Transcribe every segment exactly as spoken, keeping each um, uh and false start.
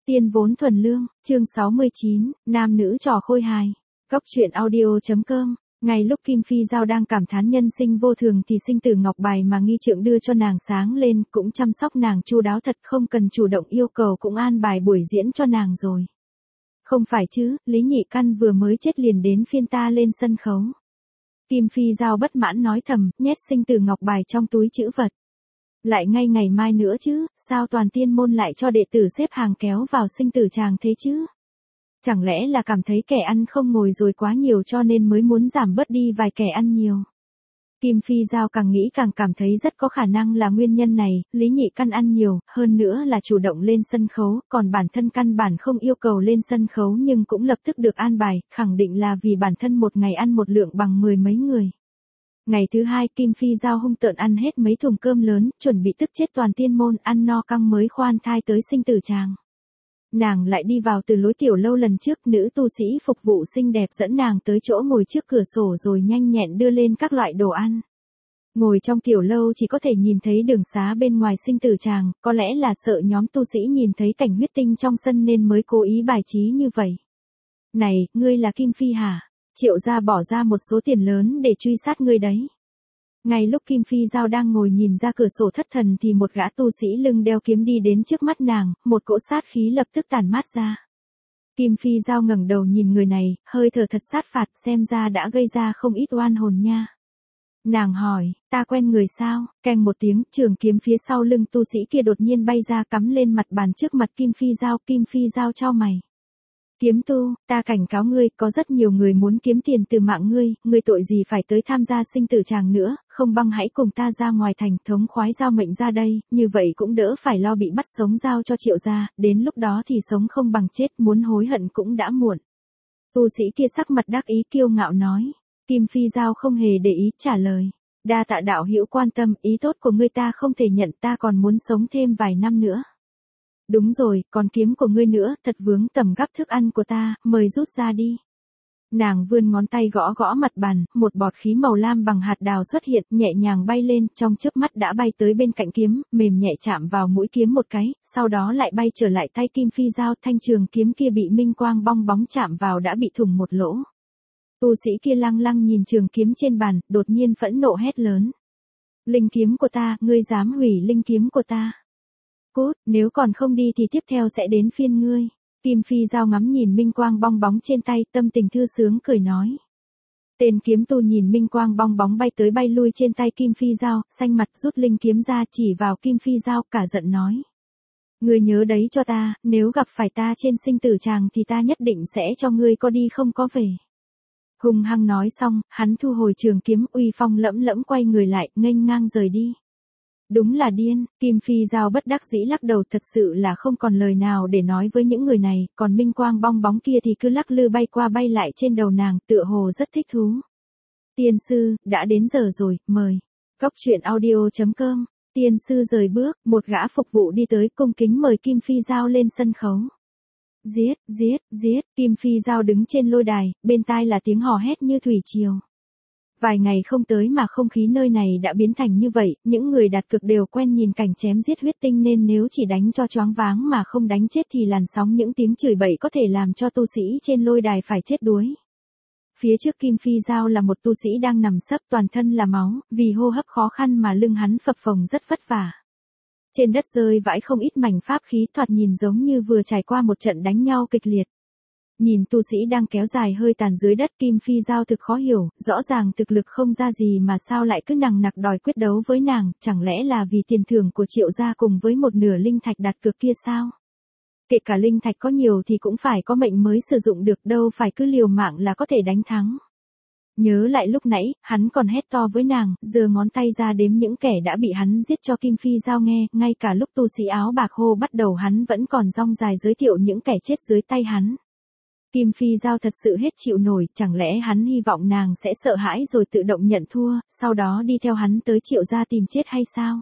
Tiên vốn thuần lương, chương sáu mươi chín, nam nữ trò khôi hài. Góc truyện audio.com. Ngay lúc Kim Phi Giao đang cảm thán nhân sinh vô thường thì sinh tử ngọc bài mà nghi trượng đưa cho nàng sáng lên, cũng chăm sóc nàng chu đáo thật, không cần chủ động yêu cầu cũng an bài buổi diễn cho nàng rồi. Không phải chứ, Lý Nhị Căn vừa mới chết liền đến phiên ta lên sân khấu. Kim Phi Giao bất mãn nói thầm, nhét sinh tử ngọc bài trong túi trữ vật. Lại ngay ngày mai nữa chứ, sao toàn tiên môn lại cho đệ tử xếp hàng kéo vào sinh tử tràng thế chứ? Chẳng lẽ là cảm thấy kẻ ăn không ngồi rồi quá nhiều cho nên mới muốn giảm bớt đi vài kẻ ăn nhiều? Kim Phi Giao càng nghĩ càng cảm thấy rất có khả năng là nguyên nhân này, Lý Nhị Căn ăn nhiều, hơn nữa là chủ động lên sân khấu, còn bản thân căn bản không yêu cầu lên sân khấu nhưng cũng lập tức được an bài, khẳng định là vì bản thân một ngày ăn một lượng bằng mười mấy người. Ngày thứ hai Kim Phi Giao hung tợn ăn hết mấy thùng cơm lớn, chuẩn bị tức chết toàn tiên môn, ăn no căng mới khoan thai tới sinh tử tràng. Nàng lại đi vào từ lối tiểu lâu lần trước, nữ tu sĩ phục vụ xinh đẹp dẫn nàng tới chỗ ngồi trước cửa sổ rồi nhanh nhẹn đưa lên các loại đồ ăn. Ngồi trong tiểu lâu chỉ có thể nhìn thấy đường xá bên ngoài sinh tử tràng, có lẽ là sợ nhóm tu sĩ nhìn thấy cảnh huyết tinh trong sân nên mới cố ý bài trí như vậy. Này, ngươi là Kim Phi hả? Triệu gia bỏ ra một số tiền lớn để truy sát ngươi đấy. Ngay lúc Kim Phi Giao đang ngồi nhìn ra cửa sổ thất thần thì một gã tu sĩ lưng đeo kiếm đi đến trước mắt nàng, một cỗ sát khí lập tức tản mát ra. Kim Phi Giao ngẩng đầu nhìn người này, hơi thở thật sát phạt, xem ra đã gây ra không ít oan hồn nha. Nàng hỏi, ta quen người sao? Keng một tiếng, trường kiếm phía sau lưng tu sĩ kia đột nhiên bay ra cắm lên mặt bàn trước mặt Kim Phi Giao. Kim Phi Giao chau mày. Kiếm tu, ta cảnh cáo ngươi, có rất nhiều người muốn kiếm tiền từ mạng ngươi, ngươi tội gì phải tới tham gia sinh tử tràng nữa, không bằng hãy cùng ta ra ngoài thành, thống khoái giao mệnh ra đây, như vậy cũng đỡ phải lo bị bắt sống giao cho Triệu gia, đến lúc đó thì sống không bằng chết, muốn hối hận cũng đã muộn. Tu sĩ kia sắc mặt đắc ý kiêu ngạo nói. Kim Phi Giao không hề để ý trả lời. Đa tạ đạo hữu quan tâm, ý tốt của ngươi ta không thể nhận, ta còn muốn sống thêm vài năm nữa. Đúng rồi, còn kiếm của ngươi nữa, thật vướng tầm gắp thức ăn của ta, mời rút ra đi. Nàng vươn ngón tay gõ gõ mặt bàn, một bọt khí màu lam bằng hạt đào xuất hiện, nhẹ nhàng bay lên, trong chớp mắt đã bay tới bên cạnh kiếm, mềm nhẹ chạm vào mũi kiếm một cái, sau đó lại bay trở lại tay Kim Phi Giao, thanh trường kiếm kia bị minh quang bong bóng chạm vào đã bị thủng một lỗ. Tu sĩ kia lăng lăng nhìn trường kiếm trên bàn, đột nhiên phẫn nộ hét lớn. Linh kiếm của ta, ngươi dám hủy linh kiếm của ta. Cút, nếu còn không đi thì tiếp theo sẽ đến phiên ngươi. Kim Phi Giao ngắm nhìn minh quang bong bóng trên tay, tâm tình thư sướng cười nói. Tên kiếm tu nhìn minh quang bong bóng bay tới bay lui trên tay Kim Phi Giao, xanh mặt rút linh kiếm ra chỉ vào Kim Phi Giao, cả giận nói. Ngươi nhớ đấy cho ta, nếu gặp phải ta trên sinh tử tràng thì ta nhất định sẽ cho ngươi có đi không có về. Hung hăng nói xong, hắn thu hồi trường kiếm, uy phong lẫm lẫm quay người lại, nghênh ngang rời đi. Đúng là điên, Kim Phi Giao bất đắc dĩ lắc đầu, thật sự là không còn lời nào để nói với những người này, còn minh quang bong bóng kia thì cứ lắc lư bay qua bay lại trên đầu nàng, tựa hồ rất thích thú. Tiên sư, đã đến giờ rồi, mời. Góc truyện audio.com. Tiên sư rời bước, một gã phục vụ đi tới cung kính mời Kim Phi Giao lên sân khấu. Giết, giết, giết, Kim Phi Giao đứng trên lôi đài, bên tai là tiếng hò hét như thủy triều. Vài ngày không tới mà không khí nơi này đã biến thành như vậy, những người đặt cược đều quen nhìn cảnh chém giết huyết tinh nên nếu chỉ đánh cho choáng váng mà không đánh chết thì làn sóng những tiếng chửi bậy có thể làm cho tu sĩ trên lôi đài phải chết đuối. Phía trước Kim Phi Giao là một tu sĩ đang nằm sấp toàn thân là máu, vì hô hấp khó khăn mà lưng hắn phập phồng rất vất vả. Trên đất rơi vãi không ít mảnh pháp khí, thoạt nhìn giống như vừa trải qua một trận đánh nhau kịch liệt. Nhìn tu sĩ đang kéo dài hơi tàn dưới đất, Kim Phi Giao thực khó hiểu, rõ ràng thực lực không ra gì mà sao lại cứ nằng nặc đòi quyết đấu với nàng, chẳng lẽ là vì tiền thưởng của Triệu gia cùng với một nửa linh thạch đặt cược kia sao? Kể cả linh thạch có nhiều thì cũng phải có mệnh mới sử dụng được, đâu phải cứ liều mạng là có thể đánh thắng. Nhớ lại lúc nãy, hắn còn hét to với nàng, giơ ngón tay ra đếm những kẻ đã bị hắn giết cho Kim Phi Giao nghe, ngay cả lúc tu sĩ áo bạc hô bắt đầu hắn vẫn còn rong dài giới thiệu những kẻ chết dưới tay hắn. Kim Phi Giao thật sự hết chịu nổi, chẳng lẽ hắn hy vọng nàng sẽ sợ hãi rồi tự động nhận thua, sau đó đi theo hắn tới Triệu gia tìm chết hay sao?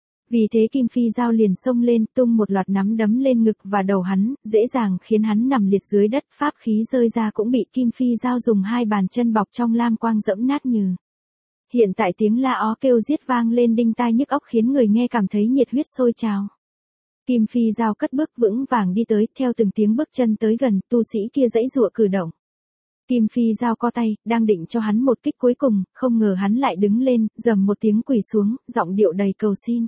Vì thế Kim Phi Giao liền xông lên, tung một loạt nắm đấm lên ngực và đầu hắn, dễ dàng khiến hắn nằm liệt dưới đất, pháp khí rơi ra cũng bị Kim Phi Giao dùng hai bàn chân bọc trong lam quang dẫm nát nhừ. Hiện tại tiếng la ó kêu giết vang lên đinh tai nhức óc khiến người nghe cảm thấy nhiệt huyết sôi trào. Kim Phi Giao cất bước vững vàng đi tới, theo từng tiếng bước chân tới gần, tu sĩ kia giãy giụa cử động. Kim Phi Giao co tay, đang định cho hắn một kích cuối cùng, không ngờ hắn lại đứng lên, rầm một tiếng quỳ xuống, giọng điệu đầy cầu xin.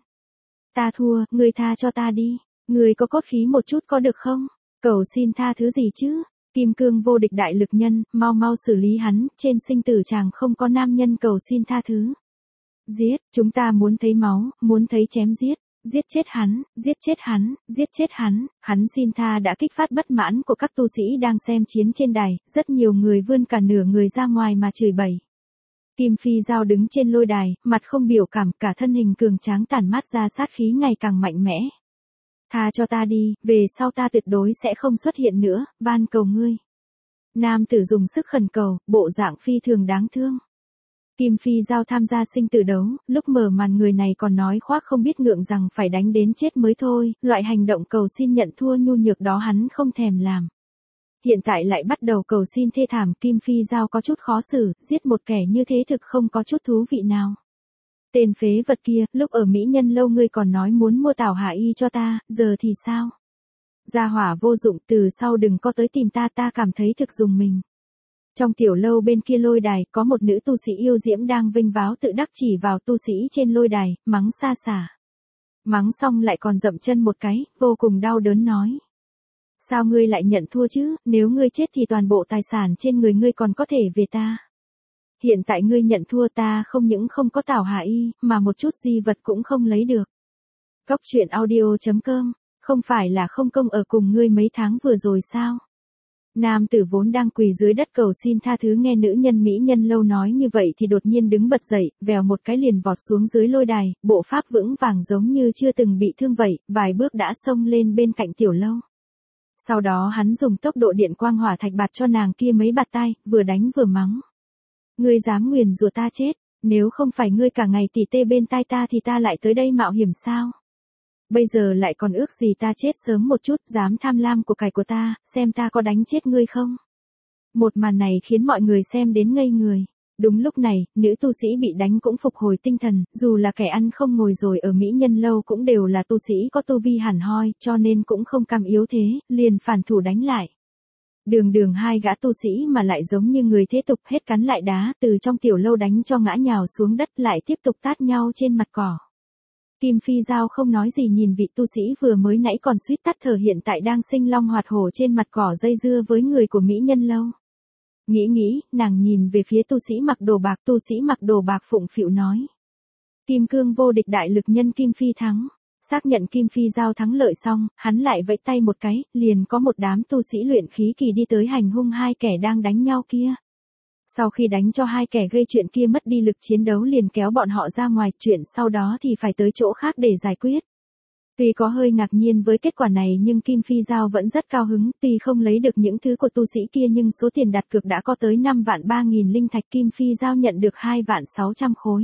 Ta thua, ngươi tha cho ta đi, ngươi có cốt khí một chút có được không? Cầu xin tha thứ gì chứ? Kim cương vô địch đại lực nhân, mau mau xử lý hắn, trên sinh tử chàng không có nam nhân cầu xin tha thứ. Giết, chúng ta muốn thấy máu, muốn thấy chém giết. Giết chết hắn, giết chết hắn, giết chết hắn, hắn xin tha đã kích phát bất mãn của các tu sĩ đang xem chiến trên đài, rất nhiều người vươn cả nửa người ra ngoài mà chửi bậy. Kim Phi Giao đứng trên lôi đài, mặt không biểu cảm, cả thân hình cường tráng tản mát ra sát khí ngày càng mạnh mẽ. Tha cho ta đi, về sau ta tuyệt đối sẽ không xuất hiện nữa, van cầu ngươi. Nam tử dùng sức khẩn cầu, bộ dạng phi thường đáng thương. Kim Phi Giao tham gia sinh tử đấu, lúc mở màn người này còn nói khoác không biết ngượng rằng phải đánh đến chết mới thôi, loại hành động cầu xin nhận thua nhu nhược đó hắn không thèm làm. Hiện tại lại bắt đầu cầu xin thê thảm, Kim Phi Giao có chút khó xử, giết một kẻ như thế thực không có chút thú vị nào. Tên phế vật kia, lúc ở Mỹ Nhân lâu ngươi còn nói muốn mua tảo hạ y cho ta, giờ thì sao? Gia hỏa vô dụng, từ sau đừng có tới tìm ta, ta cảm thấy thực dùng mình. Trong tiểu lâu bên kia lôi đài, có một nữ tu sĩ yêu diễm đang vinh váo tự đắc chỉ vào tu sĩ trên lôi đài, mắng xa xả. Mắng xong lại còn dậm chân một cái, vô cùng đau đớn nói. Sao ngươi lại nhận thua chứ, nếu ngươi chết thì toàn bộ tài sản trên người ngươi còn có thể về ta. Hiện tại ngươi nhận thua ta không những không có tảo hạ y, mà một chút di vật cũng không lấy được. Góc truyện audio chấm com, không phải là không công ở cùng ngươi mấy tháng vừa rồi sao? Nam tử vốn đang quỳ dưới đất cầu xin tha thứ nghe nữ nhân Mỹ Nhân lâu nói như vậy thì đột nhiên đứng bật dậy, vèo một cái liền vọt xuống dưới lôi đài, bộ pháp vững vàng giống như chưa từng bị thương vậy, vài bước đã xông lên bên cạnh tiểu lâu. Sau đó hắn dùng tốc độ điện quang hỏa thạch bạt cho nàng kia mấy bạt tai, vừa đánh vừa mắng. Ngươi dám nguyền rủa ta chết, nếu không phải ngươi cả ngày tỉ tê bên tai ta thì ta lại tới đây mạo hiểm sao? Bây giờ lại còn ước gì ta chết sớm một chút, dám tham lam của cải của ta, xem ta có đánh chết ngươi không? Một màn này khiến mọi người xem đến ngây người. Đúng lúc này, nữ tu sĩ bị đánh cũng phục hồi tinh thần, dù là kẻ ăn không ngồi rồi ở Mỹ Nhân lâu cũng đều là tu sĩ có tu vi hẳn hoi, cho nên cũng không cam yếu thế, liền phản thủ đánh lại. Đường đường hai gã tu sĩ mà lại giống như người thế tục hết cắn lại đá, từ trong tiểu lâu đánh cho ngã nhào xuống đất lại tiếp tục tát nhau trên mặt cỏ. Kim Phi Giao không nói gì nhìn vị tu sĩ vừa mới nãy còn suýt tắt thở hiện tại đang sinh long hoạt hổ trên mặt cỏ dây dưa với người của Mỹ Nhân lâu. Nghĩ nghĩ, nàng nhìn về phía tu sĩ mặc đồ bạc, tu sĩ mặc đồ bạc phụng phịu nói. Kim cương vô địch đại lực nhân Kim Phi thắng. Xác nhận Kim Phi Giao thắng lợi xong, hắn lại vẫy tay một cái, liền có một đám tu sĩ luyện khí kỳ đi tới hành hung hai kẻ đang đánh nhau kia. Sau khi đánh cho hai kẻ gây chuyện kia mất đi lực chiến đấu liền kéo bọn họ ra ngoài, chuyện sau đó thì phải tới chỗ khác để giải quyết. Tuy có hơi ngạc nhiên với kết quả này nhưng Kim Phi Giao vẫn rất cao hứng, tuy không lấy được những thứ của tu sĩ kia nhưng số tiền đặt cược đã có tới năm vạn ba nghìn linh thạch, Kim Phi Giao nhận được hai vạn sáu trăm khối.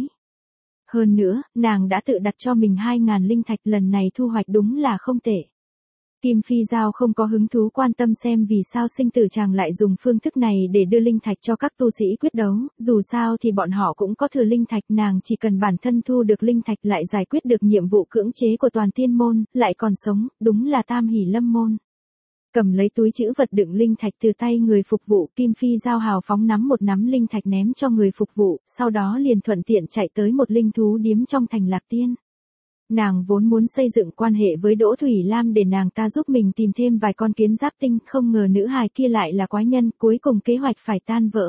Hơn nữa, nàng đã tự đặt cho mình hai ngàn linh thạch, lần này thu hoạch đúng là không tệ. Kim Phi Giao không có hứng thú quan tâm xem vì sao sinh tử chàng lại dùng phương thức này để đưa linh thạch cho các tu sĩ quyết đấu, dù sao thì bọn họ cũng có thừa linh thạch, nàng chỉ cần bản thân thu được linh thạch lại giải quyết được nhiệm vụ cưỡng chế của toàn tiên môn, lại còn sống, đúng là tam hỷ lâm môn. Cầm lấy túi trữ vật đựng linh thạch từ tay người phục vụ, Kim Phi Giao hào phóng nắm một nắm linh thạch ném cho người phục vụ, sau đó liền thuận tiện chạy tới một linh thú điếm trong thành Lạc Tiên. Nàng vốn muốn xây dựng quan hệ với Đỗ Thủy Lam để nàng ta giúp mình tìm thêm vài con kiến giáp tinh, không ngờ nữ hài kia lại là quái nhân, cuối cùng kế hoạch phải tan vỡ.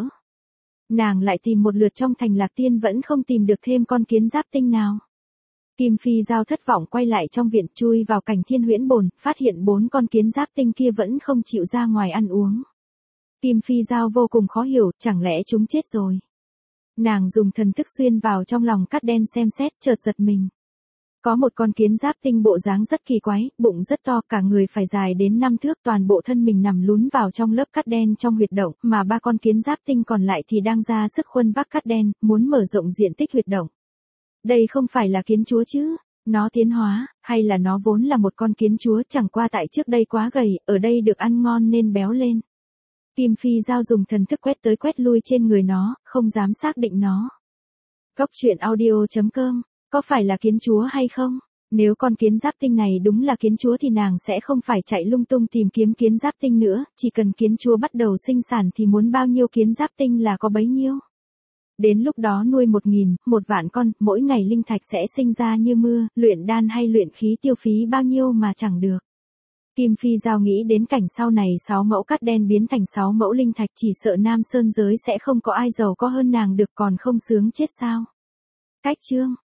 Nàng lại tìm một lượt trong thành Lạc Tiên vẫn không tìm được thêm con kiến giáp tinh nào. Kim Phi Giao thất vọng quay lại trong viện, chui vào cảnh thiên huyễn bồn, phát hiện bốn con kiến giáp tinh kia vẫn không chịu ra ngoài ăn uống. Kim Phi Giao vô cùng khó hiểu, chẳng lẽ chúng chết rồi. Nàng dùng thần thức xuyên vào trong lòng cát đen xem xét, chợt giật mình. Có một con kiến giáp tinh bộ dáng rất kỳ quái, bụng rất to, cả người phải dài đến năm thước, toàn bộ thân mình nằm lún vào trong lớp cát đen trong huyệt động, mà ba con kiến giáp tinh còn lại thì đang ra sức khuân vác cát đen, muốn mở rộng diện tích huyệt động. Đây không phải là kiến chúa chứ? Nó tiến hóa, hay là nó vốn là một con kiến chúa, chẳng qua tại trước đây quá gầy, ở đây được ăn ngon nên béo lên. Kim Phi Giao dùng thần thức quét tới quét lui trên người nó, không dám xác định nó. Góc truyện audio chấm com, có phải là kiến chúa hay không? Nếu con kiến giáp tinh này đúng là kiến chúa thì nàng sẽ không phải chạy lung tung tìm kiếm kiến giáp tinh nữa, chỉ cần kiến chúa bắt đầu sinh sản thì muốn bao nhiêu kiến giáp tinh là có bấy nhiêu. Đến lúc đó nuôi một nghìn, một vạn con, mỗi ngày linh thạch sẽ sinh ra như mưa, luyện đan hay luyện khí tiêu phí bao nhiêu mà chẳng được. Kim Phi Giao nghĩ đến cảnh sau này sáu mẫu cát đen biến thành sáu mẫu linh thạch, chỉ sợ Nam Sơn giới sẽ không có ai giàu có hơn nàng được, còn không sướng chết sao. Cách chương